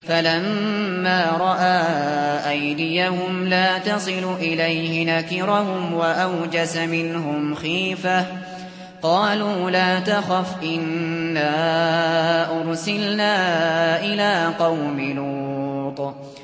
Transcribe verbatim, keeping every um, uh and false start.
فَلَمَّا رَأَىٰ أَيْدِيَهُمْ لَا تَصِلُ إِلَيْهِ نَكِرَهُمْ وَأَوْجَسَ مِنْهُمْ خِيفَةً ۚ قَالُوا لَا تَخَفْ إِنَّا أُرْسِلْنَا إِلَىٰ قَوْمِ لُوطٍ